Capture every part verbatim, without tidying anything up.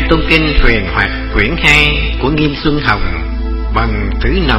Tôn Kinh Huyền Hoạt quyển hai của Nghiêm Xuân Hồng, bằng thứ năm.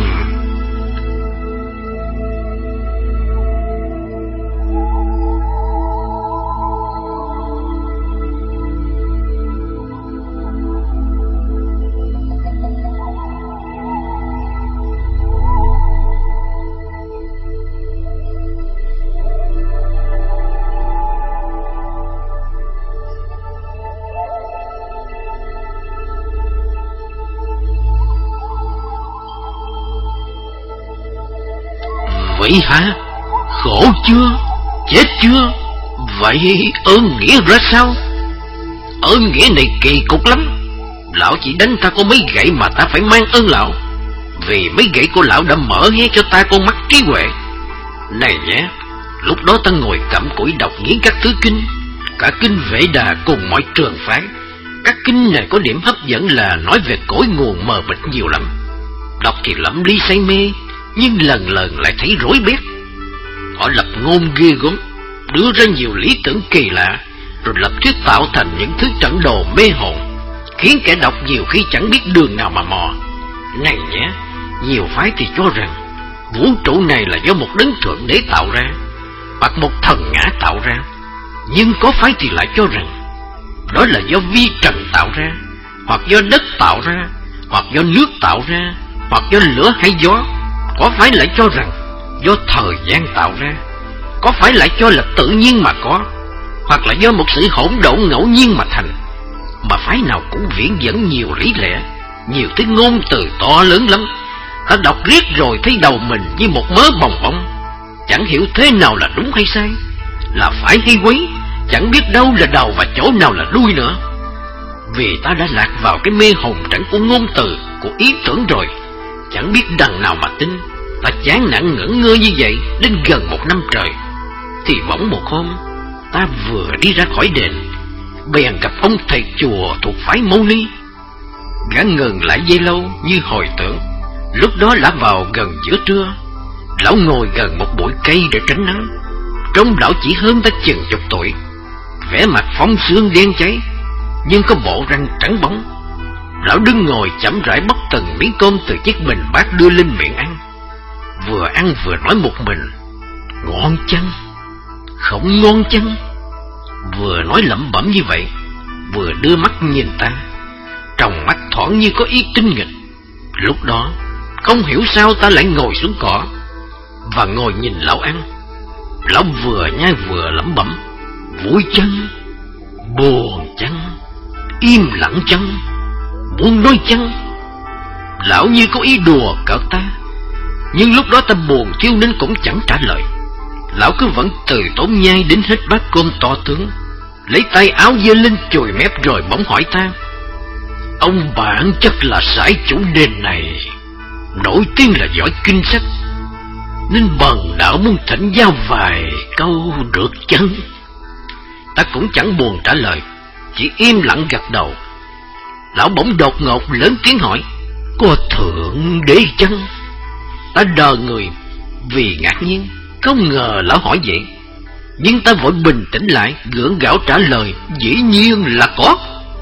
Vậy hả? Khổ chưa? Chết chưa? Vậy ơn nghĩa ra sao? Ơn nghĩa này kỳ cục lắm. Lão chỉ đánh ta có mấy gậy mà ta phải mang ơn lão, vì mấy gậy của lão đã mở hé cho ta con mắt trí huệ. Này nhé, lúc đó ta ngồi cặm cụi đọc nghiến các thứ kinh, cả kinh Vệ Đà cùng mọi trường phái. Các kinh này có điểm hấp dẫn là nói về cội nguồn mờ mịt nhiều lắm. Đọc thì lẫm ly say mê, nhưng lần lần lại thấy rối bét. Họ lập ngôn ghê gớm, đưa ra nhiều lý tưởng kỳ lạ, rồi lập thuyết tạo thành những thứ trận đồ mê hồn, khiến kẻ đọc nhiều khi chẳng biết đường nào mà mò. Này nhé, nhiều phái thì cho rằng vũ trụ này là do một đấng thượng đế tạo ra, hoặc một thần ngã tạo ra. Nhưng có phái thì lại cho rằng đó là do vi trần tạo ra, hoặc do đất tạo ra, hoặc do nước tạo ra, hoặc do lửa hay gió. Có phái lại cho rằng do thời gian tạo ra, có phái lại cho là tự nhiên mà có, hoặc là do một sự hỗn độn ngẫu nhiên mà thành. Mà phái nào cũng viễn dẫn nhiều lý lẽ, nhiều thứ ngôn từ to lớn lắm. Ta đọc riết rồi thấy đầu mình như một mớ bòng bóng, chẳng hiểu thế nào là đúng hay sai, là phải hay quấy, chẳng biết đâu là đầu và chỗ nào là đuôi nữa. Vì ta đã lạc vào cái mê hồn trận của ngôn từ, của ý tưởng rồi, chẳng biết đằng nào mà tin. Ta chán nản ngẩn ngơ như vậy đến gần một năm trời. Thì bỗng một hôm, ta vừa đi ra khỏi đền, bèn gặp ông thầy chùa thuộc phái Mâu Ni. Gã ngừng lại dây lâu như hồi tưởng. Lúc đó đã vào gần giữa trưa. Lão ngồi gần một bụi cây để tránh nắng. Trông lão chỉ hơn ta chừng chục tuổi, vẻ mặt phóng xương đen cháy, nhưng có bộ răng trắng bóng. Lão đứng ngồi chậm rãi bóc từng miếng cơm từ chiếc bình bát đưa lên miệng ăn. Vừa ăn vừa nói một mình: ngon chăng? Không ngon chăng? Vừa nói lẩm bẩm như vậy, vừa đưa mắt nhìn ta. Trong mắt thoáng như có ý tinh nghịch. Lúc đó không hiểu sao ta lại ngồi xuống cỏ và ngồi nhìn lão ăn. Lão vừa nhai vừa lẩm bẩm: vui chăng? Buồn chăng? Im lặng chăng? Muốn nói chăng? Lão như có ý đùa cợt ta, nhưng lúc đó ta buồn thiêu nên cũng chẳng trả lời. Lão cứ vẫn từ tốn nhai đến hết bát cơm to tướng, lấy tay áo giơ lên chùi mép rồi bỗng hỏi ta: ông bạn chắc là sãi chủ đền này, nổi tiếng là giỏi kinh sách, nên bần đạo muốn thỉnh giáo vài câu được chăng? Ta cũng chẳng buồn trả lời, chỉ im lặng gật đầu. Lão bỗng đột ngột lớn tiếng hỏi: có thượng đế chăng? Ta đờ người vì ngạc nhiên, không ngờ lão hỏi vậy. Nhưng ta vội bình tĩnh lại, gượng gạo trả lời: dĩ nhiên là có.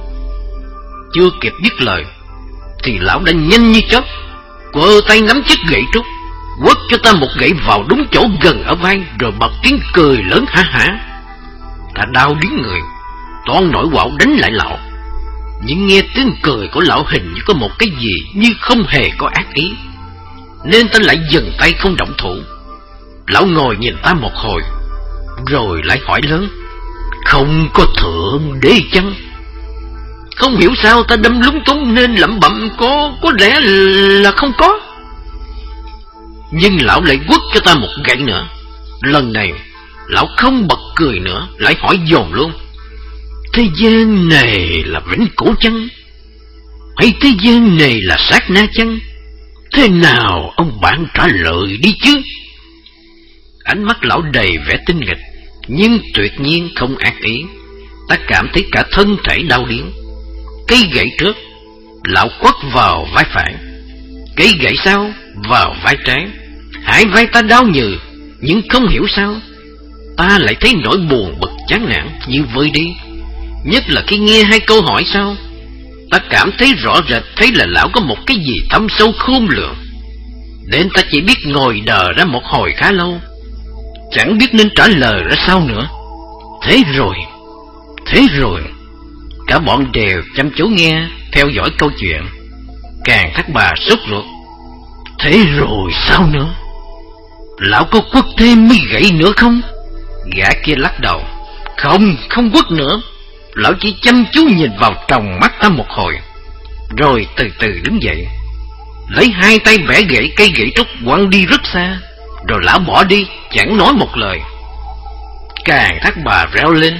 Chưa kịp dứt lời thì lão đã nhanh như chớp quơ tay nắm chiếc gậy trúc, quất cho ta một gậy vào đúng chỗ gần ở vai, rồi bật tiếng cười lớn hả hả. Ta đau điếng người, toan nổi quạo đánh lại lão, nhưng nghe tiếng cười của lão hình như có một cái gì như không hề có ác ý, nên ta lại dừng tay không động thủ. Lão ngồi nhìn ta một hồi, rồi lại hỏi lớn: không có thượng đế chăng? Không hiểu sao ta đâm lúng túng nên lẩm bẩm: có có lẽ là không có. Nhưng lão lại quất cho ta một gậy nữa. Lần này lão không bật cười nữa, lại hỏi dồn luôn: thế gian này là vĩnh cửu chăng? Hay thế gian này là sát na chăng? Thế nào ông bạn trả lời đi chứ? Ánh mắt lão đầy vẻ tinh nghịch, nhưng tuyệt nhiên không ác ý. Ta cảm thấy cả thân thể đau điếng. Cây gậy trước lão quất vào vai phải, cây gậy sau vào vai trái. Hai vai ta đau nhừ, nhưng không hiểu sao ta lại thấy nỗi buồn bực chán nản như vơi đi. Nhất là khi nghe hai câu hỏi sau: Ta cảm thấy rõ rệt thấy là lão có một cái gì thâm sâu khôn lường, nên ta chỉ biết ngồi đờ ra một hồi khá lâu, chẳng biết nên trả lời ra sao nữa. Thế rồi, thế rồi, cả bọn đều chăm chú nghe, theo dõi câu chuyện. Càng Thác Bà sốt ruột. Thế rồi sao nữa? Lão có quất thêm mới gậy nữa không? Gã kia lắc đầu. Không, không quất nữa. Lão chỉ chăm chú nhìn vào tròng mắt ta một hồi, rồi từ từ đứng dậy, lấy hai tay bẻ gãy cây gậy trúc quăng đi rất xa, rồi lão bỏ đi, chẳng nói một lời. Càng Thác Bà reo lên.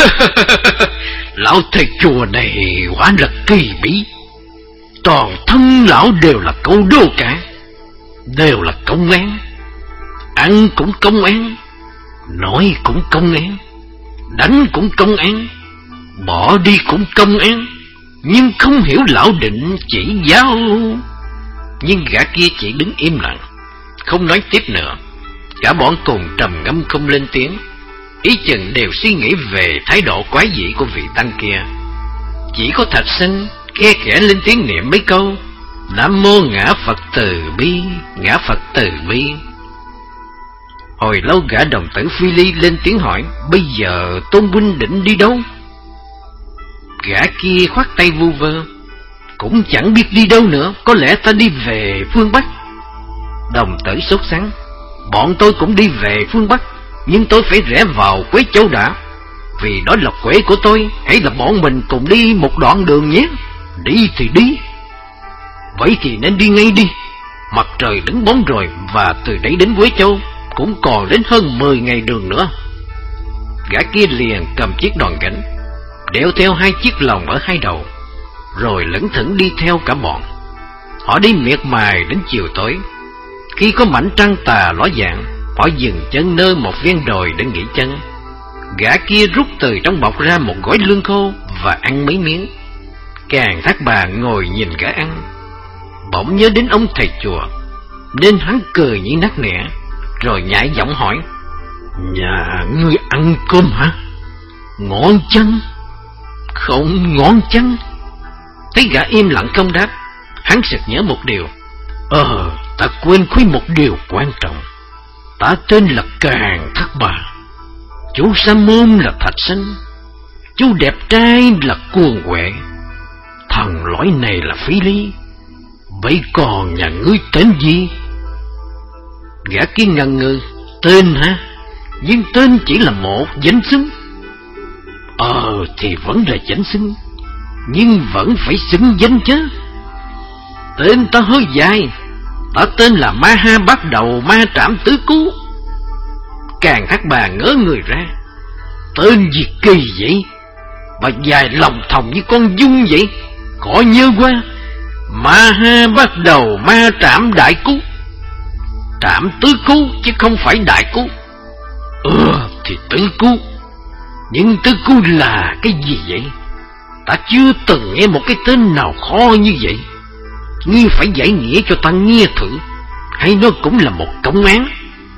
Lão thầy chùa này quả là kỳ bí. Toàn thân lão đều là câu đô cả, đều là công án. Ăn cũng công án, nói cũng công án, đánh cũng công án, bỏ đi cũng công án. Nhưng không hiểu lão định chỉ giáo. Nhưng gã kia chỉ đứng im lặng, không nói tiếp nữa. Cả bọn cùng trầm ngâm không lên tiếng, ý chừng đều suy nghĩ về thái độ quái dị của vị tăng kia. Chỉ có Thạch Sinh khe khẽ lên tiếng niệm mấy câu: Nam mô Ngã Phật Từ Bi, Ngã Phật Từ Bi. Hồi lâu gã đồng tử Phi Ly lên tiếng hỏi: Bây giờ Tôn huynh định đi đâu? Gã kia khoát tay vu vơ: Cũng chẳng biết đi đâu nữa, có lẽ ta đi về phương Bắc. Đồng tử sốt sắng: Bọn tôi cũng đi về phương Bắc, nhưng tôi phải rẽ vào Quế Châu đã, vì đó là quê của tôi. Hãy là bọn mình cùng đi một đoạn đường nhé. Đi thì đi. Vậy thì nên đi ngay đi. Mặt trời đứng bóng rồi, và từ đấy đến Quế Châu cũng còn đến hơn mười ngày đường nữa. Gã kia liền cầm chiếc đòn gánh, đeo theo hai chiếc lồng ở hai đầu, rồi lững thững đi theo cả bọn. Họ đi miệt mài đến chiều tối. Khi có mảnh trăng tà ló dạng, họ dừng chân nơi một ven đồi để nghỉ chân. Gã kia rút từ trong bọc ra một gói lương khô và ăn mấy miếng. Càng Thác Bà ngồi nhìn gã ăn, bỗng nhớ đến ông thầy chùa, nên hắn cười như nắc nẻ, rồi nhại giọng hỏi: Nhà ngươi ăn cơm hả? Ngon chăng? Không ngon chăng? Thấy gã im lặng không đáp, hắn sực nhớ một điều: Ờ, ta quên khuyên một điều quan trọng. Ta tên là Càng Thác Bà, chú Sa Môn là Thạch Sinh, chú đẹp trai là Cuồng Huệ, thằng lõi này là Phi Ly. Vậy còn nhà ngươi tên gì? Gã kia ngần ngừ: Tên hả? Nhưng tên chỉ là một danh xưng. Ờ thì vẫn là danh xưng, nhưng vẫn phải xưng danh chứ. Tên ta hơi dài. Ta tên là Ma Ha Bát Đầu Ma Trảm Tứ Cú. Càng Thác Bà ngớ người ra: Tên gì kỳ vậy? Bà dài lòng thòng như con dung vậy. Khỏi nhớ qua. Ma Ha Bát Đầu Ma Trảm Đại Cú. Trảm Tứ Cú chứ không phải Đại Cú. Ừ thì Tứ Cú. Nhưng Tứ Cú là cái gì vậy? Ta chưa từng nghe một cái tên nào khó như vậy. Ngươi phải giải nghĩa cho ta nghe thử, hay nó cũng là một công án?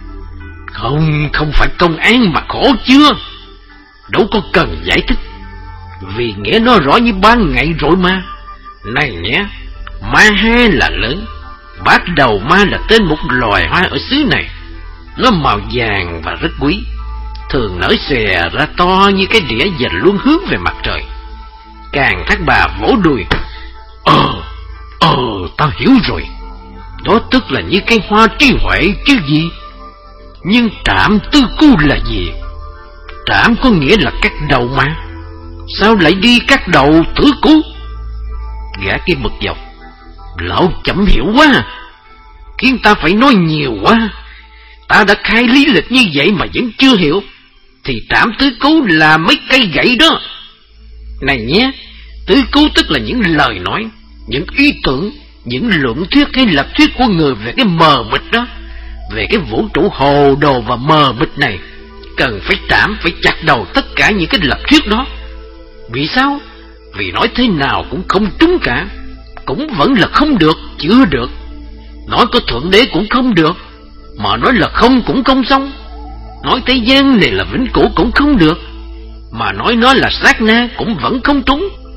Không, không phải công án mà khổ chưa. Đâu có cần giải thích, vì nghĩa nó rõ như ban ngày rồi mà. Này nhé, Ma Ha là lớn, Bát Đầu Ma là tên một loài hoa ở xứ này. Nó màu vàng và rất quý, thường nở xòe ra to như cái đĩa và luôn hướng về mặt trời. Càng Thác Bà vỗ đùi: Ờ, ờ, ta hiểu rồi. Đó tức là như cây hoa trí huệ chứ gì. Nhưng Trảm Tứ Cú là gì? Trảm có nghĩa là cắt đầu mà, sao lại đi cắt đầu Tứ Cú? Gã kia bực dọc: Lão chậm hiểu quá, khiến ta phải nói nhiều quá. Ta đã khai lý lịch như vậy mà vẫn chưa hiểu, thì Trảm Tứ Cú là mấy cây gậy đó. Này nhé, Tứ Cú tức là những lời nói, những ý tưởng, những luận thuyết hay lập thuyết của người về cái mờ mịt đó, về cái vũ trụ hồ đồ và mờ mịt này. Cần phải trảm, phải chặt đầu tất cả những cái lập thuyết đó. Vì sao? Vì nói thế nào cũng không trúng cả, cũng vẫn là không được, chưa được. Nói có Thượng Đế cũng không được, mà nói là không cũng không xong. Nói thế gian này là vĩnh cửu cũng không được, mà nói nó là sát na cũng vẫn không trúng.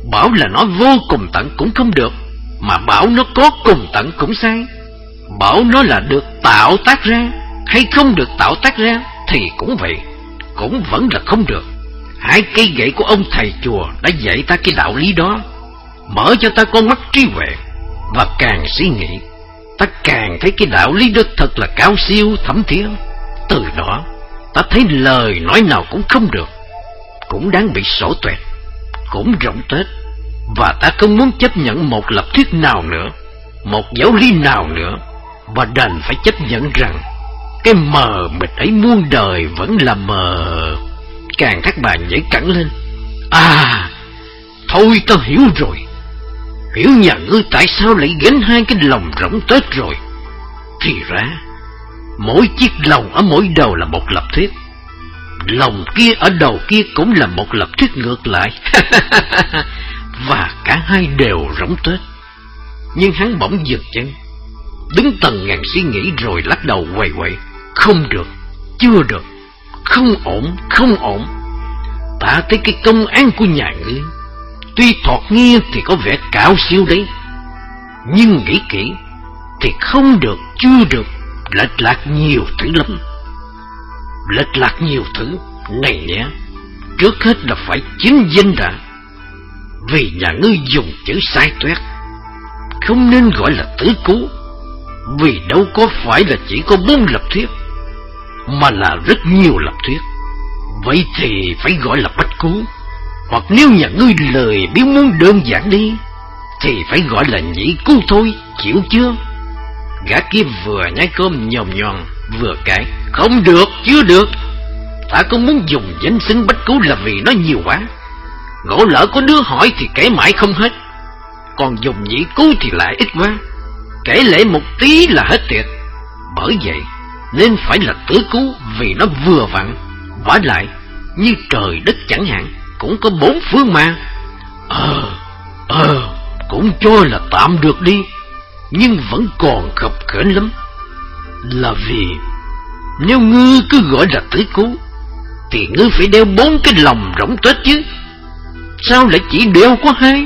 Bảo là nó vô cùng tận cũng không được, mà bảo nó có cùng tận cũng sai. Bảo nó là được tạo tác ra hay không được tạo tác ra thì cũng vậy, cũng vẫn là không được. Hai cây gậy của ông thầy chùa đã dạy ta cái đạo lý đó, mở cho ta con mắt trí huệ. Và càng suy nghĩ, ta càng thấy cái đạo lý đó thật là cao siêu thấm thía. Từ đó ta thấy lời nói nào cũng không được, cũng đáng bị sổ tuẹt, cũng rộng tết. Và ta không muốn chấp nhận một lập thuyết nào nữa, một giáo lý nào nữa, và đành phải chấp nhận rằng cái mờ mịt ấy muôn đời vẫn là mờ. Càng các bà nhảy cẳng lên. À, thôi ta hiểu rồi. Hiểu nhà ngươi tại sao lại gánh hai cái lồng rỗng tết rồi. Thì ra mỗi chiếc lồng ở mỗi đầu là một lập thuyết, lồng kia ở đầu kia cũng là một lập thuyết ngược lại. Và cả hai đều rỗng tết. Nhưng hắn bỗng dừng chân, đứng tần ngàn suy nghĩ rồi lắc đầu quậy quậy. Không được, chưa được, không ổn, không ổn. Ta thấy cái công án của nhà ngươi tuy thoạt nghe thì có vẻ cao siêu đấy, nhưng nghĩ kỹ thì không được, chưa được, lệch lạc nhiều thứ lắm. Lệch lạc nhiều thứ này nhé. Trước hết là phải chính danh đã. Vì nhà ngươi dùng chữ sai toét, không nên gọi là tứ cú. Vì đâu có phải là chỉ có bốn lập thuyết, mà là rất nhiều lập thuyết. Vậy thì phải gọi là bách cú. Hoặc nếu nhà ngươi lời biếu muốn đơn giản đi thì phải gọi là nhị cú thôi, chịu chưa? Gã kia vừa nhai cơm nhòm nhòm vừa cãi. Không được, chưa được. Ta không muốn dùng danh xưng bách cú là vì nó nhiều quá. Ngộ lỡ có đứa hỏi thì kể mãi không hết. Còn dùng nhị cú thì lại ít quá, kể lệ một tí là hết tiệt. Bởi vậy nên phải là tứ cú, vì nó vừa vặn. Vả lại như trời đất chẳng hạn cũng có bốn phương mà. Ờ, ờ, cũng cho là tạm được đi, nhưng vẫn còn khập khểnh lắm. Là vì nếu ngươi cứ gọi là tứ cú thì ngươi phải đeo bốn cái lồng rỗng tết chứ. Sao lại chỉ đeo có hai?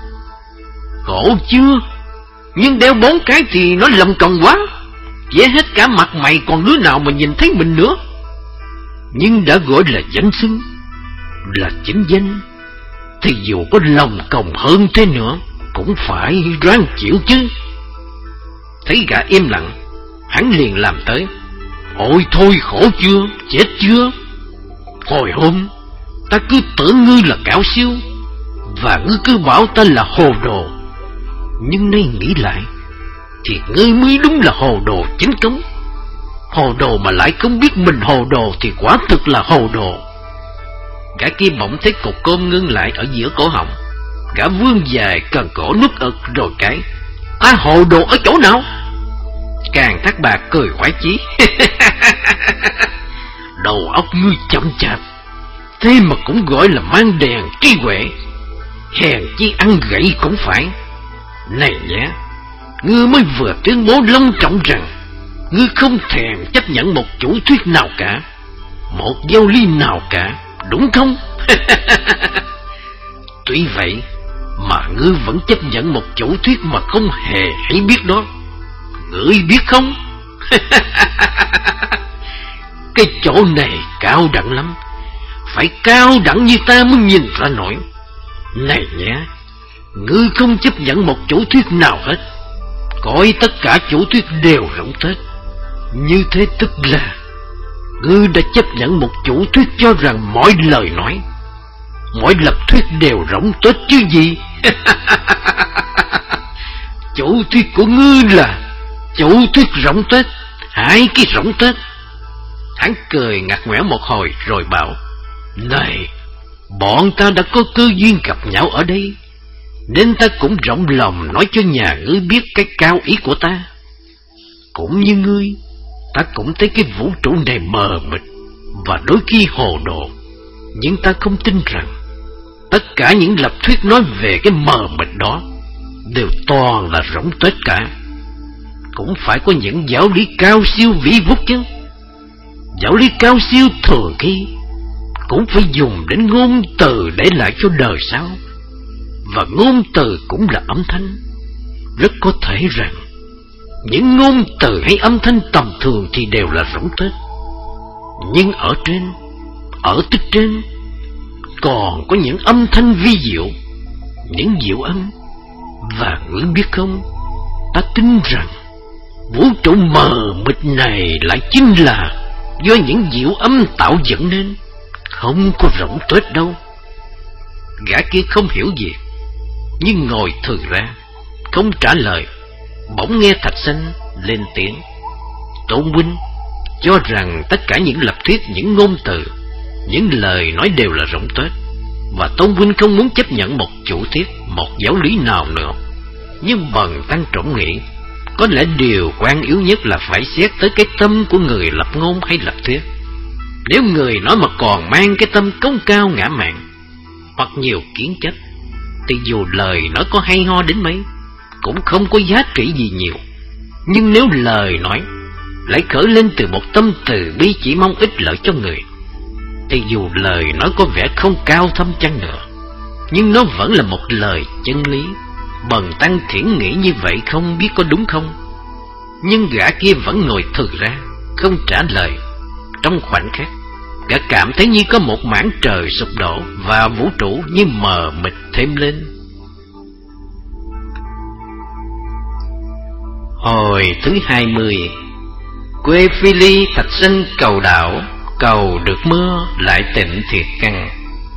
Khổ chưa? Nhưng đeo bốn cái thì nó lầm còng quá, che hết cả mặt mày, còn đứa nào mà nhìn thấy mình nữa. Nhưng đã gọi là danh xưng, là chính danh, thì dù có lòng còng hơn thế nữa cũng phải ráng chịu chứ. Thấy gã im lặng, hắn liền làm tới. Ôi thôi, khổ chưa, chết chưa? Hồi hôm ta cứ tưởng ngươi là cao siêu, và ngươi cứ bảo ta là hồ đồ. Nhưng nay nghĩ lại thì ngươi mới đúng là hồ đồ chính cống. Hồ đồ mà lại không biết mình hồ đồ thì quả thực là hồ đồ. Gã kia bỗng thấy cục cơm ngưng lại ở giữa cổ họng. Gã vươn dài cần cổ nút ực rồi cái. Ta hồ đồ ở chỗ nào? Càng Thác Bạt cười khoái chí. Đầu óc ngươi chậm chạp, thế mà cũng gọi là mang đèn trí huệ. Hèn chi ăn gậy cũng phải. Này nhé, ngươi mới vừa tuyên bố long trọng rằng ngươi không thèm chấp nhận một chủ thuyết nào cả, một giáo lý nào cả, đúng không? Tuy vậy mà ngươi vẫn chấp nhận một chủ thuyết mà không hề hay biết đó. Ngươi biết không? Cái chỗ này cao đẳng lắm, phải cao đẳng như ta mới nhìn ra nổi. Này nhé, ngươi không chấp nhận một chủ thuyết nào hết, coi tất cả chủ thuyết đều rỗng tết. Như thế tức là ngươi đã chấp nhận một chủ thuyết cho rằng mọi lời nói, mọi lập thuyết đều rỗng tết chứ gì. Chủ thuyết của ngươi là chủ thuyết rỗng tết, hai cái rỗng tết. Hắn cười ngặt nghẽo một hồi rồi bảo. Này, bọn ta đã có cơ duyên gặp nhau ở đây, nên ta cũng rộng lòng nói cho nhà ngươi biết cái cao ý của ta. Cũng như ngươi, ta cũng thấy cái vũ trụ này mờ mịt và đôi khi hồ đồ. Nhưng ta không tin rằng tất cả những lập thuyết nói về cái mờ mịt đó đều toàn là rỗng tết cả. Cũng phải có những giáo lý cao siêu vĩ vút chứ. Giáo lý cao siêu thường khi cũng phải dùng đến ngôn từ để lại cho đời sau. và ngôn từ cũng là âm thanh. Rất có thể rằng những ngôn từ hay âm thanh tầm thường thì đều là rỗng tuếch, nhưng ở trên, ở tích trên còn có những âm thanh vi diệu, những diệu âm. Và ngươi biết không, ta tin rằng vũ trụ mờ mịt này lại chính là do những diệu âm tạo dựng nên, không có rỗng tuếch đâu. Gã kia không hiểu gì, nhưng ngồi thừ ra, không trả lời. Bỗng nghe Thạch Sanh lên tiếng: Tôn huynh cho rằng tất cả những lập thuyết, những ngôn từ, những lời nói đều là rỗng tuếch, và Tôn huynh không muốn chấp nhận một chủ thuyết, một giáo lý nào nữa. Nhưng Bần Tăng trộm nghĩ, có lẽ điều quan yếu nhất là phải xét tới cái tâm của người lập ngôn hay lập thuyết. Nếu người nói mà còn mang cái tâm cống cao ngã mạn hoặc nhiều kiến chấp, thì dù lời nói có hay ho đến mấy cũng không có giá trị gì nhiều. Nhưng nếu lời nói lại khởi lên từ một tâm từ bi chỉ mong ích lợi cho người, thì dù lời nói có vẻ không cao thâm chăng nữa, nhưng nó vẫn là một lời chân lý. Bần Tăng thiển nghĩ như vậy không biết có đúng không. Nhưng gã kia vẫn ngồi thừ ra, không trả lời. Trong khoảnh khắc, gã cảm thấy như có một mảng trời sụp đổ, và vũ trụ như mờ mịt thêm lên. Hồi thứ hai mươi. Quê Phi Ly Thạch Sanh cầu đạo, cầu được mưa lại tịnh thiệt căn.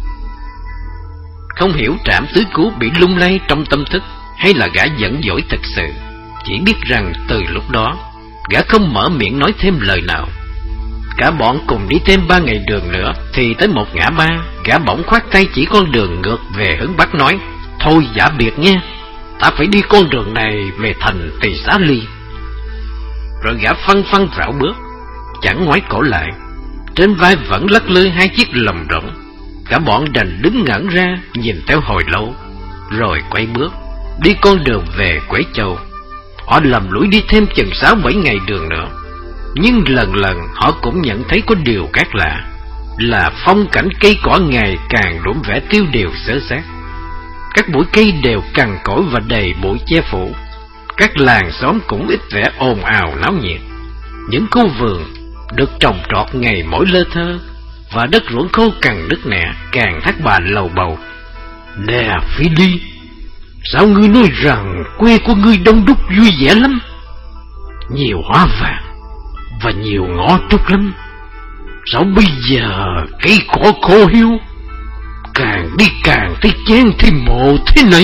Không hiểu Trảm Tứ Cứu bị lung lay trong tâm thức, hay là gã giận dỗi thật sự. Chỉ biết rằng từ lúc đó, gã không mở miệng nói thêm lời nào. Cả bọn cùng đi thêm ba ngày đường nữa, thì tới một ngã ba, gã bỗng khoát tay chỉ con đường ngược về hướng Bắc nói: Thôi giả biệt nha, ta phải đi con đường này về thành Tỳ Xá Ly. Rồi gã phăng phăng rảo bước, chẳng ngoái cổ lại. Trên vai vẫn lắc lư hai chiếc lồng rỗng. Cả bọn đành đứng ngẩn ra nhìn theo hồi lâu, rồi quay bước đi con đường về Quế Châu. Họ lầm lũi đi thêm chừng sáu bảy ngày đường nữa, nhưng lần lần họ cũng nhận thấy có điều khác lạ, là phong cảnh cây cỏ ngày càng đổm vẻ tiêu điều xớ xát. Các bụi cây đều cằn cỗi và đầy bụi che phủ. Các làng xóm cũng ít vẻ ồn ào náo nhiệt. Những khu vườn được trồng trọt ngày mỗi lơ thơ, và đất ruộng khô cằn nứt nẻ, càng thác bà lầu bầu: Nè Phi Ly, sao ngươi nói rằng quê của ngươi đông đúc vui vẻ lắm, nhiều hoa vàng và nhiều ngõ trúc lắm? Sao bây giờ cây cỏ khô hiu, càng đi càng thấy chán thấy mồ thế này?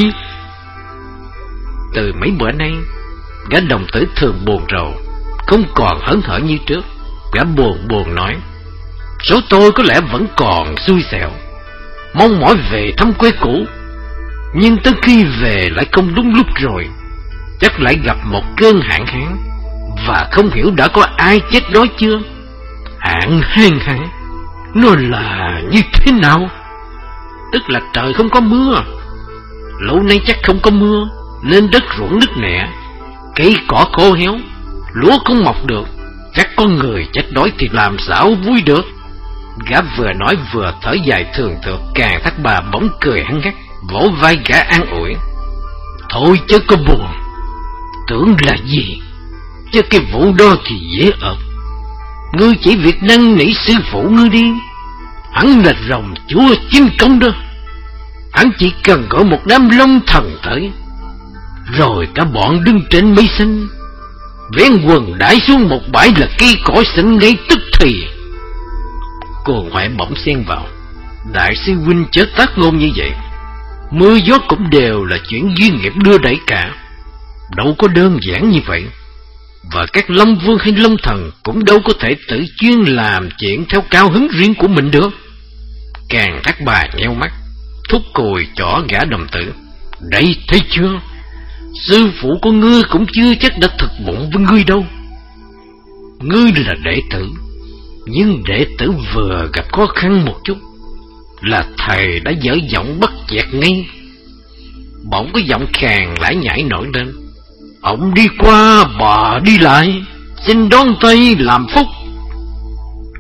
Từ mấy bữa nay, gã đồng tử thường buồn rầu, không còn hớn hở như trước. Gã buồn buồn nói: Số tôi có lẽ vẫn còn xui xẻo, mong mỏi về thăm quê cũ, nhưng tới khi về lại không đúng lúc rồi. Chắc lại gặp một cơn hạn hán, và không hiểu đã có ai chết đói chưa. Hạn hán hả? Nó là như thế nào? Tức là trời không có mưa, lâu nay chắc không có mưa, nên đất ruộng nứt nẻ, cây cỏ khô héo, lúa không mọc được. Chắc có người chết đói thì làm sao vui được. Gã vừa nói vừa thở dài thường thượt. Càng Thác Bà bỗng cười hăng hắc, vỗ vai gã an ủi: Thôi chứ có buồn, tưởng là gì, chứ cái vụ đó thì dễ ợt. Ngươi chỉ việc năn nỉ sư phụ ngươi đi, hắn là rồng chúa chính công đó. Hắn chỉ cần gọi một đám long thần tới, rồi cả bọn đứng trên mây xanh, vén quần đãi xuống một bãi là cây cỏ xanh ngay tức thì. Cô Huệ bỗng xen vào: Đại sư huynh chớ tác ngôn như vậy. Mưa gió cũng đều là chuyện duyên nghiệp đưa đẩy cả, đâu có đơn giản như vậy. Và các long vương hay long thần cũng đâu có thể tự chuyên làm chuyện theo cao hứng riêng của mình được. Càng Thác Bà nheo mắt, thúc cùi chỏ gã đồng tử: Đây thấy chưa, sư phụ của ngươi cũng chưa chắc đã thực bụng với ngươi đâu. Ngươi là đệ tử, nhưng đệ tử vừa gặp khó khăn một chút là thầy đã dở giọng bắt chẹt ngay. Bỗng có giọng khàn lải nhải nổi lên: Ông đi qua bà đi lại, xin đón tay làm phúc.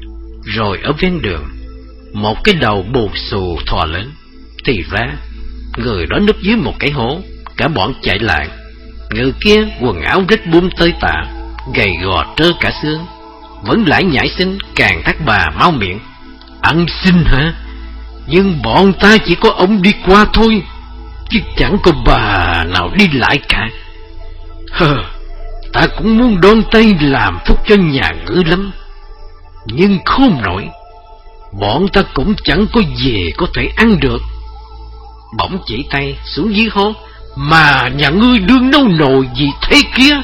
Rồi ở ven đường, một cái đầu bù xù thò lên. Thì ra Người đó núp dưới một cái hố. Cả bọn chạy lại. Người kia quần áo rách bươm tơi tả, gầy gò trơ cả xương, vẫn lại nhảy xin. Càng Thác Bà mau miệng: Ăn xin hả? Nhưng bọn ta chỉ có ông đi qua thôi, chứ chẳng có bà nào đi lại cả. Hờ, ta cũng muốn đón tay làm phúc cho nhà ngữ lắm, nhưng không nổi, bọn ta cũng chẳng có gì có thể ăn được. Bỗng chỉ tay xuống dưới hố: Mà nhà ngươi đương nấu nồi gì thế kia?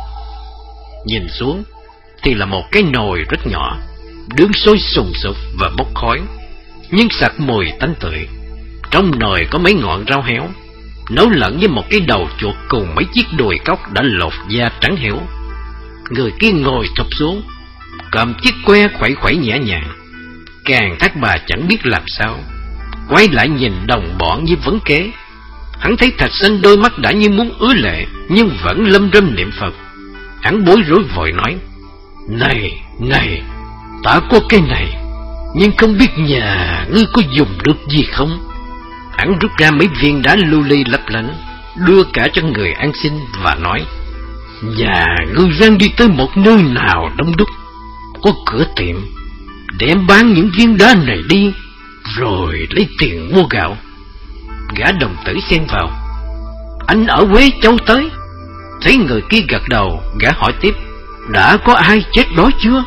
Nhìn xuống thì là một cái nồi rất nhỏ, đương sôi sùng sục và bốc khói, nhưng sặc mùi tanh tưởi. Trong nồi có mấy ngọn rau héo, nấu lẫn với một cái đầu chuột cùng mấy chiếc đùi cóc đã lột da trắng héo. Người kia ngồi thụp xuống, cầm chiếc que khuẩy khuẩy nhẹ nhàng. Càng Thác Bà chẳng biết làm sao, quay lại nhìn đồng bọn với vấn kế. Hắn thấy Thạch Sanh đôi mắt đã như muốn ứa lệ, nhưng vẫn lâm râm niệm Phật. Hắn bối rối vội nói: Này, này, ta có cái này, nhưng không biết nhà ngươi có dùng được gì không? Hắn rút ra mấy viên đá lưu ly lấp lánh, đưa cả cho người ăn xin và nói: Nhà ngươi đang đi tới một nơi nào đông đúc, có cửa tiệm, đem bán những viên đá này đi, rồi lấy tiền mua gạo. Gã đồng tử xen vào: Anh ở Quế Châu tới? Thấy người kia gật đầu, gã hỏi tiếp: Đã có ai chết đói chưa?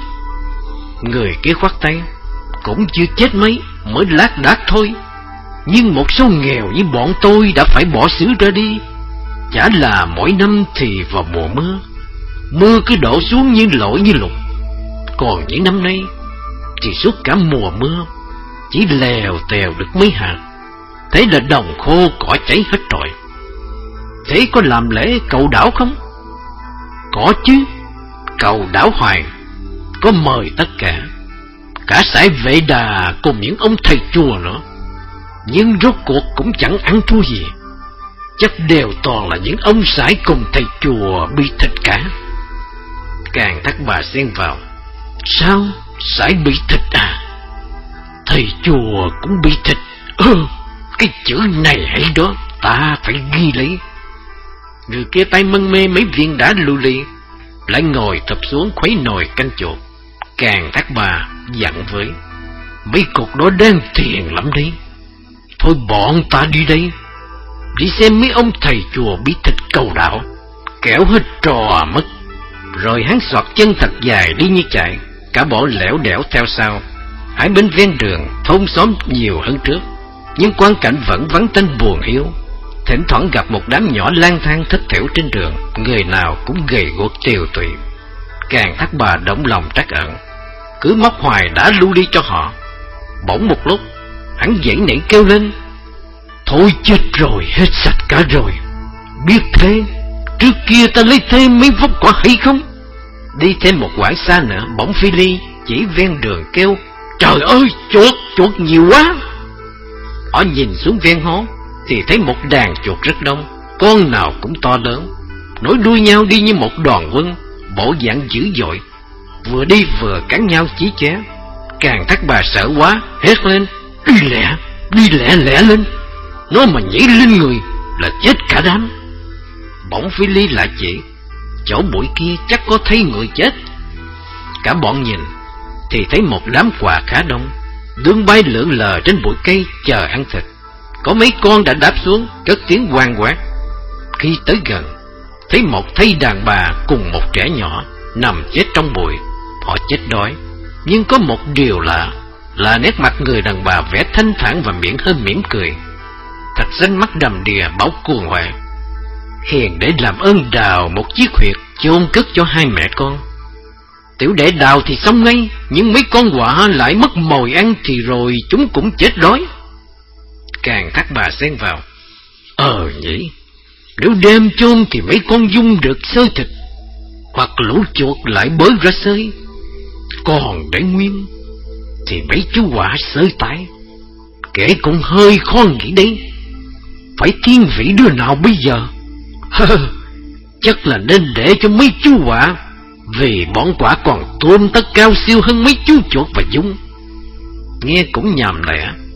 Người kia khoát tay: Cũng chưa chết mấy, mới lác đác thôi. Nhưng một số nghèo như bọn tôi đã phải bỏ xứ ra đi. Chả là mỗi năm thì vào mùa mưa, mưa cứ đổ xuống như lội như lụt. Còn những năm nay thì suốt cả mùa mưa chỉ lèo tèo được mấy hạt. Thế là đồng khô cỏ cháy hết rồi. Thế có làm lễ cầu đảo không? Có chứ, cầu đảo Hoàng, có mời tất cả, cả sải Vệ Đà cùng những ông thầy chùa nữa. Nhưng rốt cuộc cũng chẳng ăn thua gì, chắc đều toàn là những ông sải cùng thầy chùa bị thịt cả. Càng Thác Bà xen vào: Sao sải bị thịt à? Thầy chùa cũng bị thịt? Ừ, cái chữ này hay đó, ta phải ghi lấy. Người kia tay mân mê mấy viên đá lưu ly, lại ngồi thụp xuống khuấy nồi canh chuột. Càng Thác Bà dặn với: Mấy cục đó đang tiền lắm đấy, thôi bọn ta đi đây, đi xem mấy ông thầy chùa bị thịt cầu đảo, kẻo hết trò mất. Rồi hắn xoạc chân thật dài đi như chạy. Cả bọn lẻo đẻo theo sau. Hai bên ven đường thôn xóm nhiều hơn trước, nhưng quang cảnh vẫn vắng tanh buồn hiu. Thỉnh thoảng gặp một đám nhỏ lang thang thất thểu trên đường, người nào cũng gầy guộc tiều tụy. Càng Thác Bà động lòng trắc ẩn, cứ móc hoài đã lưu đi cho họ. Bỗng một lúc hắn dậy nảy kêu lên: Thôi chết rồi, hết sạch cả rồi. Biết thế, trước kia ta lấy thêm mấy vốc quả hay không? Đi thêm một quãng xa nữa, bỗng Phi Ly chỉ ven đường kêu: Trời ơi, chuột, chuột nhiều quá. Họ nhìn xuống ven hố thì thấy một đàn chuột rất đông, con nào cũng to lớn, nối đuôi nhau đi như một đoàn quân, bộ dạng dữ dội, vừa đi vừa cắn nhau chí chóe. Càng Thác Bà sợ quá, hét lên: Đi lẹ, đi lẹ lẹ lên, nó mà nhảy lên người là chết cả đám. Bỗng Phi Ly lại chỉ: Chỗ bụi kia chắc có thấy người chết. Cả bọn nhìn thì thấy một đám quà khá đông, đương bay lượn lờ trên bụi cây chờ ăn thịt. Có mấy con đã đáp xuống, cất tiếng oan quát. Khi tới gần, thấy một thây đàn bà cùng một trẻ nhỏ nằm chết trong bụi. Họ chết đói, nhưng có một điều lạ là nét mặt người đàn bà vẻ thanh thản và miệng hơi mỉm cười. Thạch Sanh mắt đầm đìa bảo cuồng hoài: Hiền để làm ơn đào một chiếc huyệt chôn cất cho hai mẹ con. Tiểu đệ đào thì xong ngay, nhưng mấy con quạ lại mất mồi ăn thì rồi chúng cũng chết đói. Càng Thác Bà xen vào: Ờ nhỉ, nếu đem chôn thì mấy con dung được xơi thịt, hoặc lũ chuột lại bới ra xơi. Còn để nguyên thì mấy chú quạ xơi tái, kể cũng hơi khó nghĩ đấy. Phải thiên vị đứa nào bây giờ? Chắc là nên để cho mấy chú quạ, vì bọn quạ còn tôn tất cao siêu hơn mấy chú chuột và dung. Nghe cũng nhàm lẽ,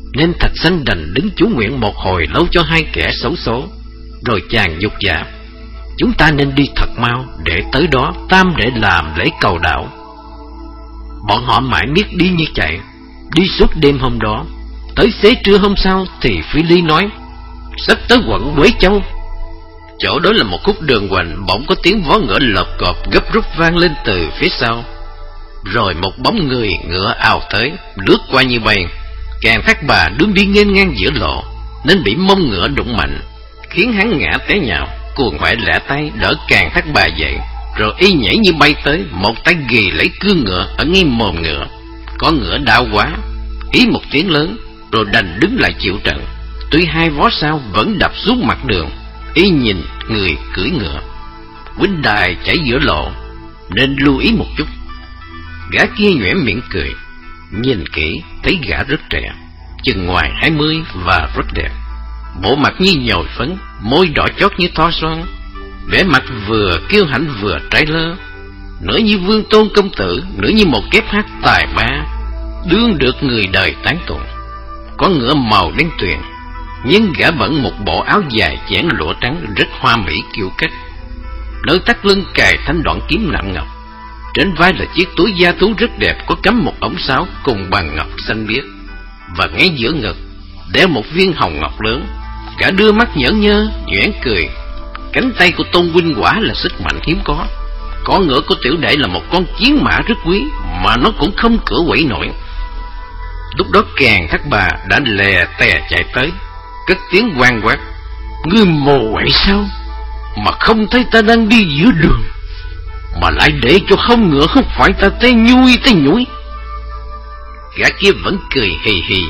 nên Thạch Sanh đành đứng chú nguyện một hồi lâu cho hai kẻ xấu số. Rồi chàng dục dạ: chúng ta nên đi thật mau, để tới đó tam để làm lễ cầu đạo. Bọn họ mãi miết đi như chạy, đi suốt đêm hôm đó. Tới xế trưa hôm sau thì Phi Ly nói: sắp tới quận Quế Châu. Chỗ đó là một khúc đường hoành, bỗng có tiếng vó ngựa lộp cộp gấp rút vang lên từ phía sau. Rồi một bóng người ngựa ào tới, lướt qua như bay. Càng Thác Bà đứng đi nghênh ngang giữa lộ, nên bị mông ngựa đụng mạnh, khiến hắn ngã té nhào. Cuồng Hoại lẹ tay đỡ Càng Thác Bà dậy, rồi y nhảy như bay tới, một tay ghì lấy cương ngựa ở ngay mồm ngựa. Con ngựa đau quá, ý một tiếng lớn, rồi đành đứng lại chịu trận. Tuy hai vó sau vẫn đập xuống mặt đường, y nhìn người cưỡi ngựa. Huynh đài chảy giữa lộ, nên lưu ý một chút. Gã kia nhoẻn miệng cười, nhìn kỹ thấy gã rất trẻ, chừng ngoài hai mươi và rất đẹp. Bộ mặt như nhồi phấn, môi đỏ chót như thoa son, vẻ mặt vừa kiêu hãnh vừa trái lơ, nửa như Vương Tôn công tử, nửa như một kép hát tài ma, đương được người đời tán tụng. Con ngựa màu đen tuyền, nhưng gã vẫn một bộ áo dài chẽn lụa trắng rất hoa mỹ kiêu cách. Nơi thắt lưng cài thanh đoạn kiếm nặng ngọc, trên vai là chiếc túi da thú rất đẹp, có cắm một ống sáo cùng bằng ngọc xanh biếc, và ngay giữa ngực đeo một viên hồng ngọc lớn. Gã đưa mắt nhởn nhơ, nhoẻn cười. Cánh tay của Tôn huynh quả là sức mạnh hiếm có. Con ngựa của tiểu đệ là một con chiến mã rất quý, mà nó cũng không cửa quẩy nổi. Lúc đó Càng Thác Bà đã lè tè chạy tới, cất tiếng oan quát: ngươi mù quậy sao, mà không thấy ta đang đi giữa đường, mà lại để cho không ngựa hút phải ta tới nhui tới nhủi. Gã kia vẫn cười hì hì.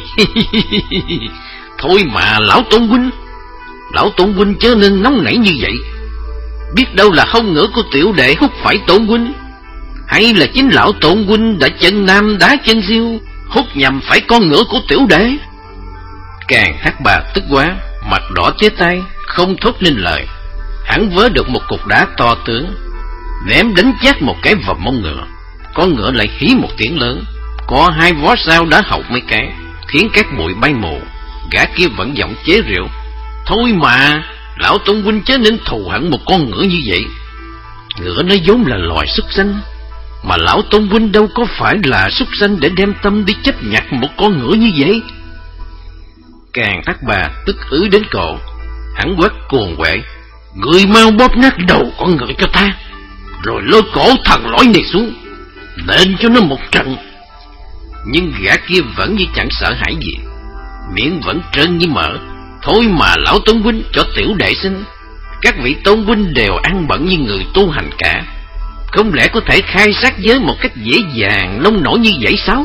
Thôi mà lão Tôn huynh, lão Tôn huynh chớ nên nóng nảy như vậy. Biết đâu là hông ngựa của tiểu đệ hút phải Tôn huynh, hay là chính lão Tôn huynh đã chân nam đá chân siêu, hút nhầm phải con ngựa của tiểu đệ. Càng Thác Bà tức quá, mặt đỏ tía tay, không thốt nên lời. Hắn vớ được một cục đá to tướng, ném đánh chát một cái vào mông ngựa. Con ngựa lại hí một tiếng lớn, có hai vó sau đã hộc mấy cái, khiến các bụi bay mù. Gã kia vẫn giọng chế rượu: thôi mà lão Tôn huynh chớ nên thù hận một con ngựa như vậy. Ngựa nó vốn là loài súc sanh, mà lão Tôn huynh đâu có phải là súc sanh để đem tâm đi chấp nhặt một con ngựa như vậy. Càng Thác Bà tức ứ đến cổ, hắn quát cuồng quệ: người mau bóp nát đầu con ngựa cho ta, rồi lôi cổ thần lõi này xuống, lên cho nó một trận. Nhưng gã kia vẫn như chẳng sợ hãi gì, miệng vẫn trơn như mở: thôi mà lão Tôn huynh cho tiểu đệ xin, các vị Tôn huynh đều ăn bận như người tu hành cả, không lẽ có thể khai sát giới một cách dễ dàng nông nổi như vậy sao?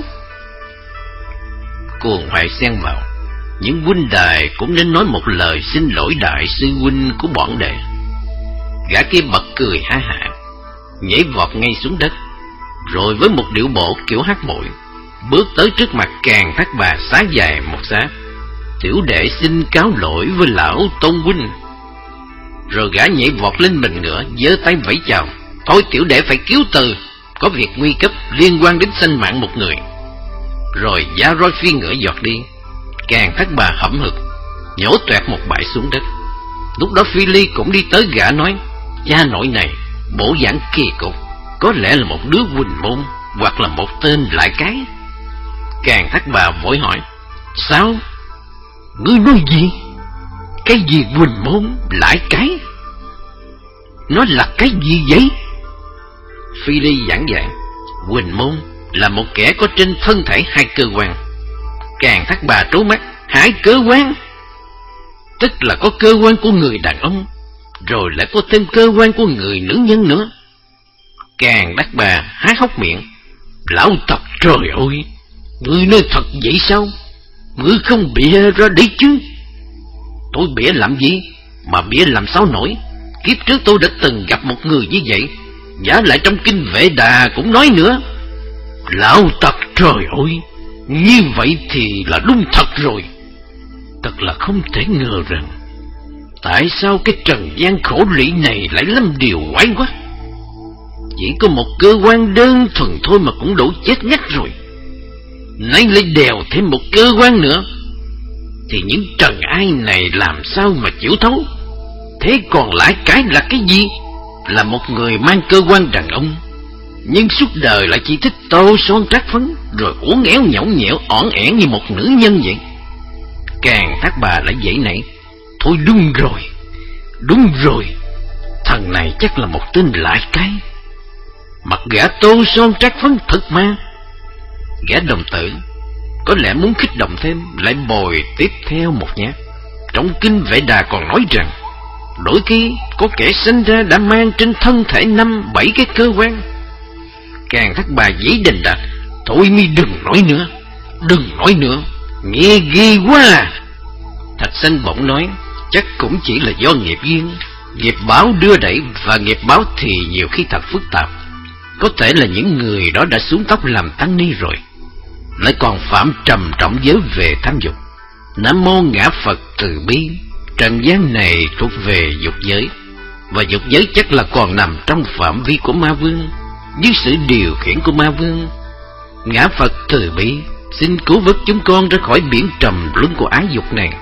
Cuồng Hoại xen vào: những huynh đài cũng nên nói một lời xin lỗi đại sư huynh của bọn đệ. Gã kia bật cười ha hả, nhảy vọt ngay xuống đất, rồi với một điệu bộ kiểu hát bội, bước tới trước mặt Càng Thác Bà xá dài một xá: tiểu đệ xin cáo lỗi với lão Tôn huynh. Rồi gã nhảy vọt lên mình ngựa, giơ tay vẫy chào: thôi tiểu đệ phải cứu từ, có việc nguy cấp liên quan đến sinh mạng một người. Rồi giá roi phi ngựa giọt đi. Càng Thác Bà hậm hực, nhổ toẹt một bãi xuống đất. Lúc đó Phi Ly cũng đi tới gã nói: cha nội này bộ dạng kỳ cục, có lẽ là một đứa huỳnh môn, hoặc là một tên lại cái. Càng Thác Bà vội hỏi: sao? Ngươi nói gì? Cái gì huỳnh môn lại cái? Nó là cái gì vậy? Phi Ly giảng giải: huỳnh môn là một kẻ có trên thân thể hai cơ quan. Càng Thác Bà trố mắt: hai cơ quan? Tức là có cơ quan của người đàn ông, rồi lại có thêm cơ quan của người nữ nhân nữa. Càng Thác Bà há hốc miệng: lão Tặc, trời ơi, ngươi nói thật vậy sao? Ngươi không bịa ra đấy chứ? Tôi bịa làm gì? Mà bịa làm sao nổi? Kiếp trước tôi đã từng gặp một người như vậy, giả lại trong kinh Vệ Đà cũng nói nữa. Lão Tặc, trời ơi, như vậy thì là đúng thật rồi. Thật là không thể ngờ rằng tại sao cái trần gian khổ lụy này lại lắm điều quái quá. Chỉ có một cơ quan đơn thuần thôi mà cũng đủ chết ngắt rồi, nay lại đèo thêm một cơ quan nữa. thì những trần ai này làm sao mà chịu thấu. Thế còn lại cái là cái gì? Là một người mang cơ quan đàn ông, nhưng suốt đời lại chỉ thích tô son trát phấn, rồi uốn éo nhõng nhẽo ỏn ẻn như một nữ nhân vậy. Càng Thác Bà lại dậy nảy. Thôi đúng rồi, đúng rồi, thằng này chắc là một tên lại cái. Mặt gã tô son trát phấn thật mà. Gã đồng tử có lẽ muốn kích động thêm, lại bồi tiếp theo một nhát. Trong kinh Vệ Đà còn nói rằng đôi khi có kẻ sinh ra đã mang trên thân thể năm bảy cái cơ quan. Càng Thác Bà dĩ đình đạt. Thôi mi đừng nói nữa, đừng nói nữa, nghe ghê quá à. Thạch Sanh bỗng nói, chắc cũng chỉ là do nghiệp duyên, nghiệp báo đưa đẩy, và nghiệp báo thì nhiều khi thật phức tạp. Có thể là những người đó đã xuống tóc làm tăng ni rồi, lại còn phạm trầm trọng giới về tham dục. Nam mô Ngã Phật Từ Bi. Trần gian này thuộc về dục giới, và dục giới chắc là còn nằm trong phạm vi của ma vương, dưới sự điều khiển của ma vương. Ngã Phật Từ Bi xin cứu vớt chúng con ra khỏi biển trầm luân của ái dục này.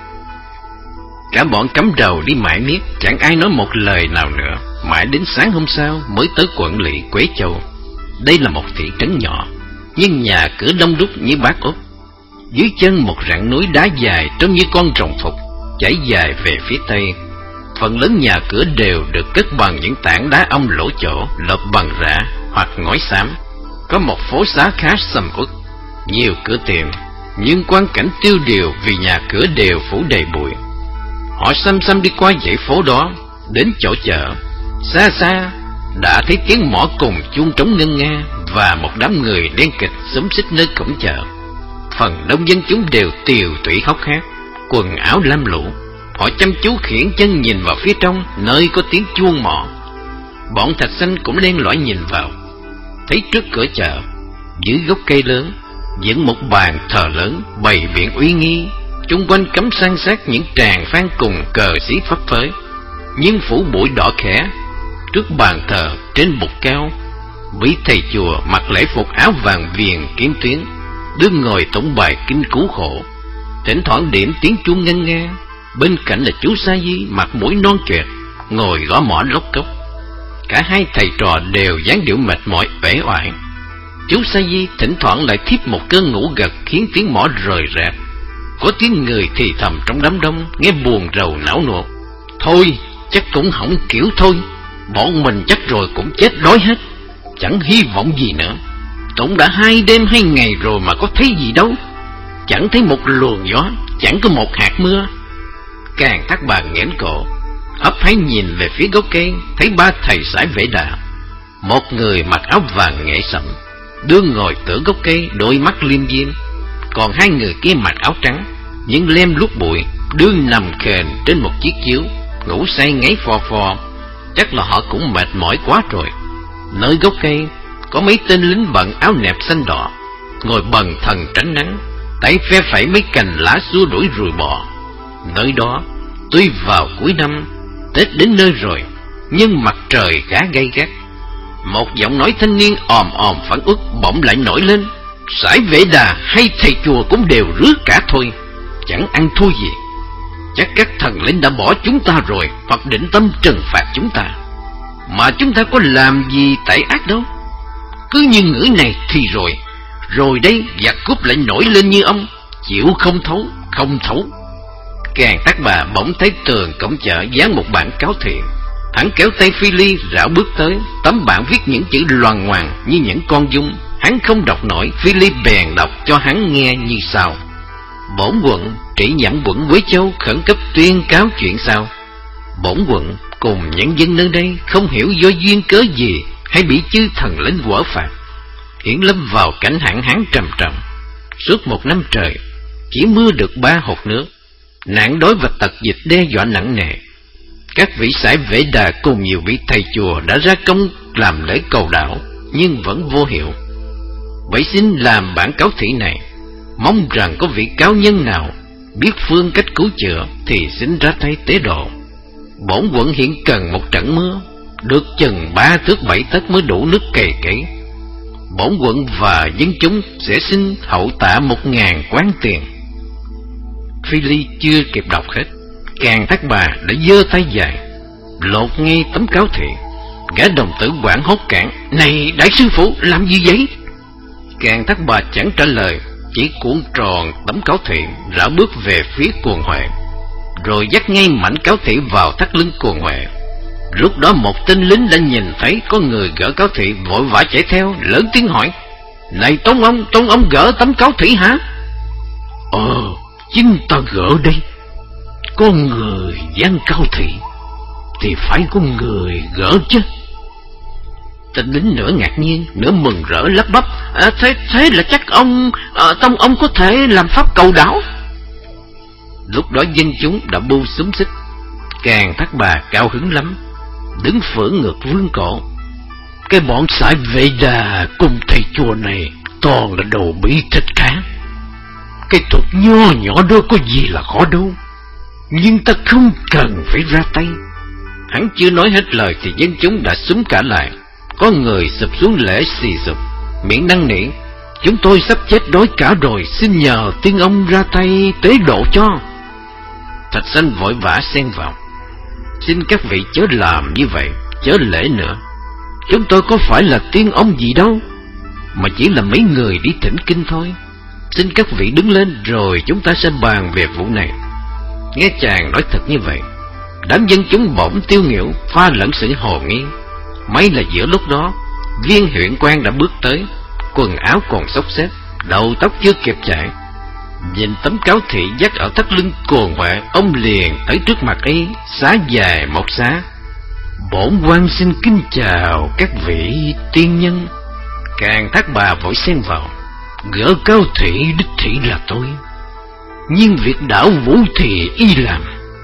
Cả bọn cắm đầu đi mãi miết, chẳng ai nói một lời nào nữa. Mãi đến sáng hôm sau mới tới quận lỵ Quế Châu. Đây là một thị trấn nhỏ, nhưng nhà cửa đông đúc như bát úp. Dưới chân một rặng núi đá dài trông như con rồng phục, chảy dài về phía tây. Phần lớn nhà cửa đều được cất bằng những tảng đá ong lỗ chỗ, lợp bằng rạ hoặc ngói xám. Có một phố xá khá sầm uất, nhiều cửa tiệm, nhưng quang cảnh tiêu điều vì nhà cửa đều phủ đầy bụi. Họ xăm xăm đi qua dãy phố đó, đến chỗ chợ. Xa xa đã thấy tiếng mõ cùng chuông trống ngân nga, và một đám người đen kịch xúm xít nơi cổng chợ. Phần đông dân chúng đều tiều tụy hốc hác, quần áo lam lũ. Họ chăm chú khiển chân nhìn vào phía trong, nơi có tiếng chuông mõ. Bọn Thạch Sanh cũng len lỏi nhìn vào, thấy trước cửa chợ, dưới gốc cây lớn, dựng một bàn thờ lớn bày biện uy nghi. Chung quanh cắm san sát những tràng phan cùng cờ xí phấp phới, nhưng phủ bụi đỏ khẽ. Trước bàn thờ trên bục cao, vị thầy chùa mặc lễ phục áo vàng viền kiếm tuyến, đứng ngồi tụng bài kinh cứu khổ. Thỉnh thoảng điểm tiếng chuông ngân nga. Bên cạnh là chú Sa Di mặt mũi non choẹt, ngồi gõ mõ lốc cốc. Cả hai thầy trò đều dáng điệu mệt mỏi uể oải. Chú Sa Di thỉnh thoảng lại thiếp một cơn ngủ gật, khiến tiếng mõ rời rạc. Có tiếng người thì thầm trong đám đông, nghe buồn rầu não nuột. Thôi chắc cũng hỏng kiểu thôi, bọn mình chắc rồi cũng chết đói hết, chẳng hy vọng gì nữa. Cũng đã hai đêm hai ngày rồi mà có thấy gì đâu, chẳng thấy một luồng gió, chẳng có một hạt mưa. Càng Thác Bà nghẽn cổ, hấp háy nhìn về phía gốc cây, thấy ba thầy sải Vệ Đà. Một người mặc áo vàng nghệ sậm, đương ngồi tựa gốc cây, đôi mắt liêm diêm. Còn hai người kia mặc áo trắng, nhưng lem luốc bụi, đương nằm khền trên một chiếc chiếu, ngủ say ngáy phò phò. Chắc là họ cũng mệt mỏi quá rồi. Nơi gốc cây có mấy tên lính bận áo nẹp xanh đỏ, ngồi bần thần tránh nắng, tay phe phẩy mấy cành lá xua đuổi ruồi bọ. Nơi đó tuy vào cuối năm, Tết đến nơi rồi, nhưng mặt trời khá gay gắt. Một giọng nói thanh niên òm òm phản ức bỗng lại nổi lên. Sải Vệ Đà hay thầy chùa cũng đều rước cả thôi, chẳng ăn thua gì. Chắc các thần linh đã bỏ chúng ta rồi, hoặc định tâm trừng phạt chúng ta, mà chúng ta có làm gì tẩy ác đâu. Cứ như ngửi này thì rồi, rồi đây giặc cướp lại nổi lên như ông, chịu không thấu, không thấu. Càng Thác Bà bỗng thấy tường cổng chợ dán một bảng cáo thiện. Hắn kéo tay Phi Ly rảo bước tới. Tấm bảng viết những chữ loằng ngoằng như những con dung. Hắn không đọc nổi, Phi Ly bèn đọc cho hắn nghe như sau: Bổn quận trị nhãn quận Quế Châu khẩn cấp tuyên cáo chuyện sau. Bổn quận cùng những dân nơi đây không hiểu do duyên cớ gì hay bị chư thần linh quở phạt, hiện lâm vào cảnh hạn hán trầm trọng. Suốt một năm trời chỉ mưa được ba hột nước, nạn đói và tật dịch đe dọa nặng nề. Các vị sải Vệ Đà cùng nhiều vị thầy chùa đã ra công làm lễ cầu đạo, nhưng vẫn vô hiệu. Vậy xin làm bản cáo thị này, mong rằng có vị cao nhân nào biết phương cách cứu chữa thì xin ra tay tế độ. Bổn quận hiện cần một trận mưa, được chừng ba thước bảy tấc mới đủ nước cày cấy. Bổn quận và dân chúng sẽ xin hậu tạ một ngàn quán tiền. Phi Ly chưa kịp đọc hết, Càn Thác Bà đã giơ tay dài lột ngay tấm cáo thị. Gã đồng tử hoảng hốt cản: "Này đại sư phụ, làm gì vậy?" Càn Thác Bà chẳng trả lời, chỉ cuộn tròn tấm cáo thị, rảo bước về phía Cuồng Huệ, rồi dắt ngay mảnh cáo thị vào thắt lưng Cuồng Huệ. Lúc đó một tên lính đã nhìn thấy có người gỡ cáo thị, vội vã chạy theo, lớn tiếng hỏi: "Này Tôn ông, Tôn ông gỡ tấm cáo thị hả?" "Ờ, chính ta gỡ đây. Có người dán cáo thị thì phải có người gỡ chứ." Tên lính nửa ngạc nhiên nửa mừng rỡ lắp bắp: à, thế thế là chắc ông à, Tông ông có thể làm pháp cầu đảo." Lúc đó dân chúng đã bu xúm xích. Càn Thác Bà cao hứng lắm, đứng phượng ngược vương cổ: "Cái bọn sải Vệ Đà cùng thầy chùa này toàn là đồ bí thịt cá. Cái thuật nho nhỏ đó có gì là khó đâu, nhưng ta không cần phải ra tay." Hắn chưa nói hết lời thì dân chúng đã xúm cả lại. Có người sụp xuống lễ xì sụp, miệng năn nỉ: "Chúng tôi sắp chết đói cả rồi, xin nhờ tiên ông ra tay tế độ cho." Thạch Sanh vội vã xen vào: "Xin các vị chớ làm như vậy, chớ lễ nữa. Chúng tôi có phải là tiên ông gì đâu, mà chỉ là mấy người đi thỉnh kinh thôi. Xin các vị đứng lên rồi chúng ta sẽ bàn về vụ này." Nghe chàng nói thật như vậy, đám dân chúng bỗng tiêu nghỉu, pha lẫn sự hồ nghi. May là giữa lúc đó Viên huyện quan đã bước tới, quần áo còn xốc xếch, đầu tóc chưa kịp chải. Nhìn tấm cáo thị dắt ở thắt lưng Cuồng Huệ, ông liền tới trước mặt ấy, xá dài một xá: "Bổn quan xin kính chào các vị tiên nhân." Càn Thác Bà vội xen vào: "Gỡ cáo thị đích thị là tôi, nhưng việc đảo vũ thì y làm,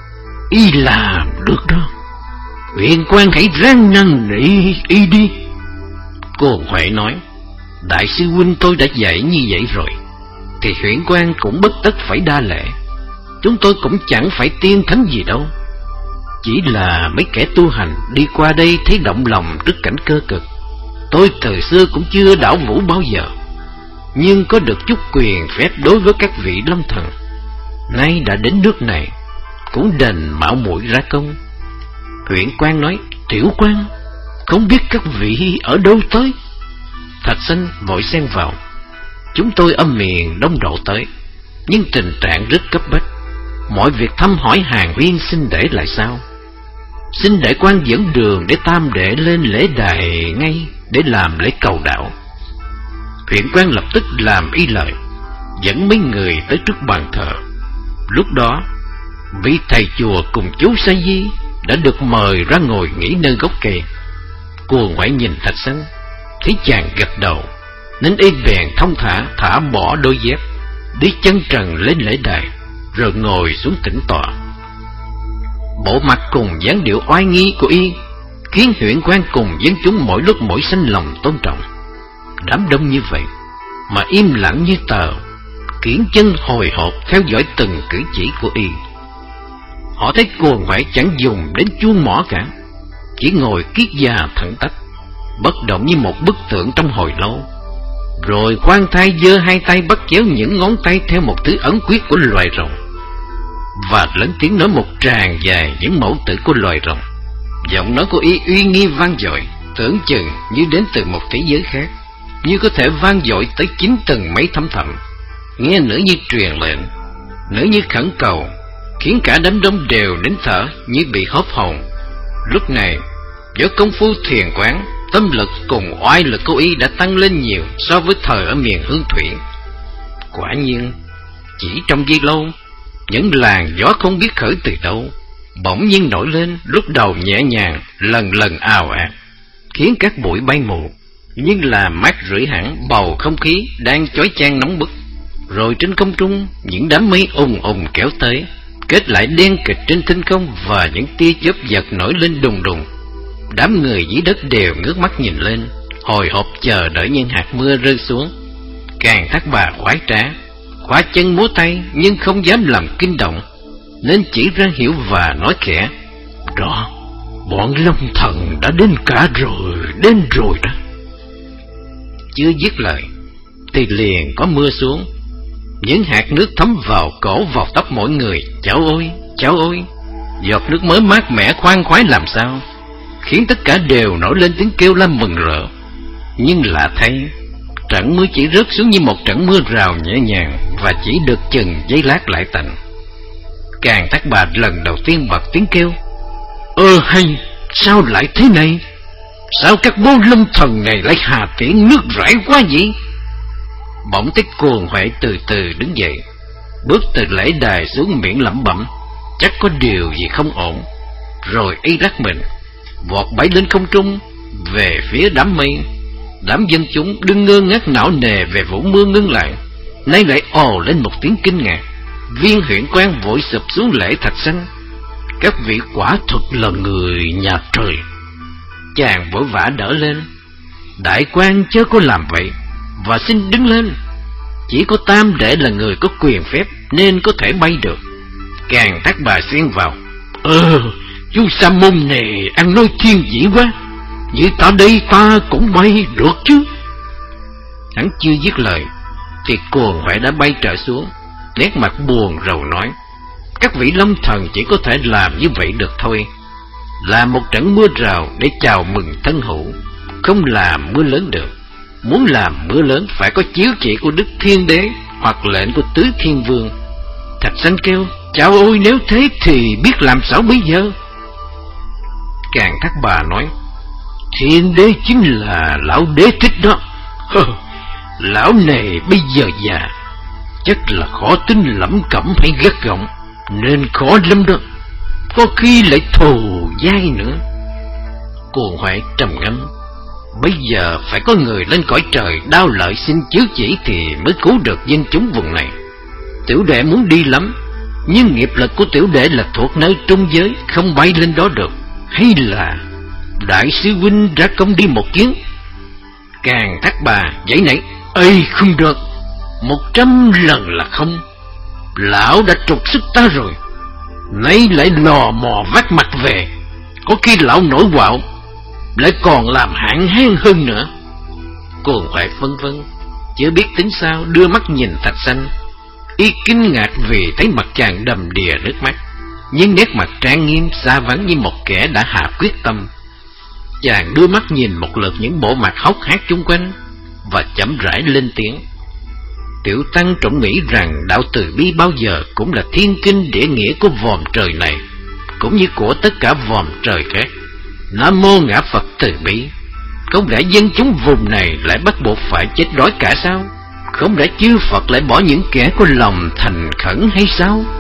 y làm được đó. Huyện quan hãy ráng năn nỉ y đi." Cuồng Huệ nói: "Đại sư huynh tôi đã dạy như vậy rồi, thì huyện quan cũng bất tất phải đa lễ. Chúng tôi cũng chẳng phải tiên thánh gì đâu, chỉ là mấy kẻ tu hành đi qua đây thấy động lòng trước cảnh cơ cực. Tôi từ xưa cũng chưa đảo vũ bao giờ, nhưng có được chút quyền phép đối với các vị lâm thần. Nay đã đến nước này, cũng đành mạo muội ra công." Huyện quan nói: "Tiểu quan, không biết các vị ở đâu tới?" Thạch Sanh vội xen vào: "Chúng tôi ở miền Đông Độ tới, nhưng tình trạng rất cấp bách. Mọi việc thăm hỏi hàng huyên xin để lại sau. Xin để quan dẫn đường để tam đệ lên lễ đài ngay để làm lễ cầu đạo." Huyện quan lập tức làm y lời, dẫn mấy người tới trước bàn thờ. Lúc đó vị thầy chùa cùng chú Sa Di đã được mời ra ngồi nghỉ nơi gốc cây. Cuồng Huệ nhìn Thạch Sanh, thấy chàng gật đầu, nên y bèn thông thả thả bỏ đôi dép, đi chân trần lên lễ đài, rồi ngồi xuống tĩnh tọa. Bộ mặt cùng dáng điệu oai nghi của y khiến huyện quan cùng dân chúng mỗi lúc mỗi sanh lòng tôn trọng. Đám đông như vậy mà im lặng như tờ, kiễng chân hồi hộp theo dõi từng cử chỉ của y. Họ thấy Cuồng Huệ chẳng dùng đến chuông mỏ cả, chỉ ngồi kiết già thẳng tắp, bất động như một bức tượng trong hồi lâu, rồi khoan thai giơ hai tay bắt chéo những ngón tay theo một thứ ấn quyết của loài rồng, và lớn tiếng nói một tràng dài những mẫu tự của loài rồng. Giọng nói của y uy nghi vang dội, tưởng chừng như đến từ một thế giới khác, như có thể vang dội tới chín tầng mấy thăm thẳm, nghe nửa như truyền lệnh, nửa như khẩn cầu, khiến cả đám đông đều nín thở như bị hớp hồn. Lúc này, giữa công phu thiền quán, tâm lực cùng oai lực của y đã tăng lên nhiều so với thời ở miền Hương Thủy. Quả nhiên, chỉ trong giây lâu, những làn gió không biết khởi từ đâu bỗng nhiên nổi lên, lúc đầu nhẹ nhàng, lần lần ào ạt, khiến các bụi bay mù, nhưng làm mát rượi hẳn bầu không khí đang chói chang nóng bức. Rồi trên không trung, những đám mây ùng ùng kéo tới, kết lại đen kịt trên thinh không, và những tia chớp giật nổi lên đùng đùng. Đám người dưới đất đều ngước mắt nhìn lên, hồi hộp chờ đợi những hạt mưa rơi xuống. Càn Thác Bà khoái trá, khóa chân múa tay, nhưng không dám làm kinh động, nên chỉ ra hiểu và nói khẽ: "Đó, bọn Long Thần đã đến cả rồi, đến rồi đó." Chưa dứt lời thì liền có mưa xuống. Những hạt nước thấm vào cổ vào tóc mỗi người. Cháu ơi, cháu ơi. Giọt nước mới mát mẻ khoan khoái làm sao, khiến tất cả đều nổi lên tiếng kêu la mừng rỡ. Nhưng lạ thay, trận mưa chỉ rớt xuống như một trận mưa rào nhẹ nhàng, và chỉ được chừng giây lát lại tạnh. Càng Thác Bà lần đầu tiên bật tiếng kêu: Ơ hay, sao lại thế này? Sao các bố lâm thần này lại hà tiện nước rải quá vậy? Bỗng Tiết Cuồng Huệ từ từ đứng dậy, bước từ lễ đài xuống, miệng lẩm bẩm chắc có điều gì không ổn. Rồi y lắc mình vọt bay lên không trung về phía đám mây. Đám dân chúng đừng ngơ ngác não nề về vũ mưa ngưng lại, nay lại ồ lên một tiếng kinh ngạc. Viên huyện quan vội sụp xuống lễ thạch xanh: Các vị quả thực là người nhà trời. Chàng vội vã đỡ lên: Đại quan chớ có làm vậy, và xin đứng lên. Chỉ có Tam Đệ là người có quyền phép nên có thể bay được. Càng Thác Bà xen vào: Ờ, chú Sa Môn này ăn nói thiên dĩ quá. Như ta đây ta cũng bay được chứ. Hắn chưa dứt lời thì Cuồng Huệ đã bay trở xuống, nét mặt buồn rầu nói: Các vị long thần chỉ có thể làm như vậy được thôi. Làm một trận mưa rào để chào mừng thân hữu, không làm mưa lớn được. Muốn làm mưa lớn phải có chiếu chỉ của Đức Thiên Đế hoặc lệnh của Tứ Thiên Vương. Thạch Xanh kêu: Chào ôi, nếu thế thì biết làm sao bây giờ? Càng Thác Bà nói: Thiên Đế chính là lão đế thích đó. Hơ, lão này bây giờ già, chắc là khó tính lẩm cẩm hay gắt gỏng, nên khó lắm đó. Có khi lại thù dai nữa. Cuồng Huệ trầm ngâm: Bây giờ phải có người lên cõi trời đao lợi xin chiếu chỉ thì mới cứu được dân chúng vùng này. Tiểu đệ muốn đi lắm, nhưng nghiệp lực của tiểu đệ là thuộc nơi trung giới, không bay lên đó được. Hay là đại sư huynh ra công đi một chuyến? Càng Thác Bà giãy nảy: Ây, không được, một trăm lần là không. Lão đã trục xuất ta rồi, nay lại lò mò vác mặt về. Có khi lão nổi quạo, lại còn làm hạn hán hơn nữa. Cuồng Huệ phân vân, chưa biết tính sao, đưa mắt nhìn Thạch Xanh. Y kinh ngạc vì thấy mặt chàng đầm đìa nước mắt, nhưng nét mặt trang nghiêm xa vắng như một kẻ đã hạ quyết tâm. Chàng đưa mắt nhìn một lượt những bộ mặt hốc hác chung quanh, và chậm rãi lên tiếng: Tiểu tăng trộm nghĩ rằng đạo từ bi bao giờ cũng là thiên kinh địa nghĩa của vòm trời này, cũng như của tất cả vòm trời khác. Nam mô Ngã Phật từ bi. Không lẽ dân chúng vùng này lại bắt buộc phải chết đói cả sao? Không lẽ chư Phật lại bỏ những kẻ có lòng thành khẩn hay sao?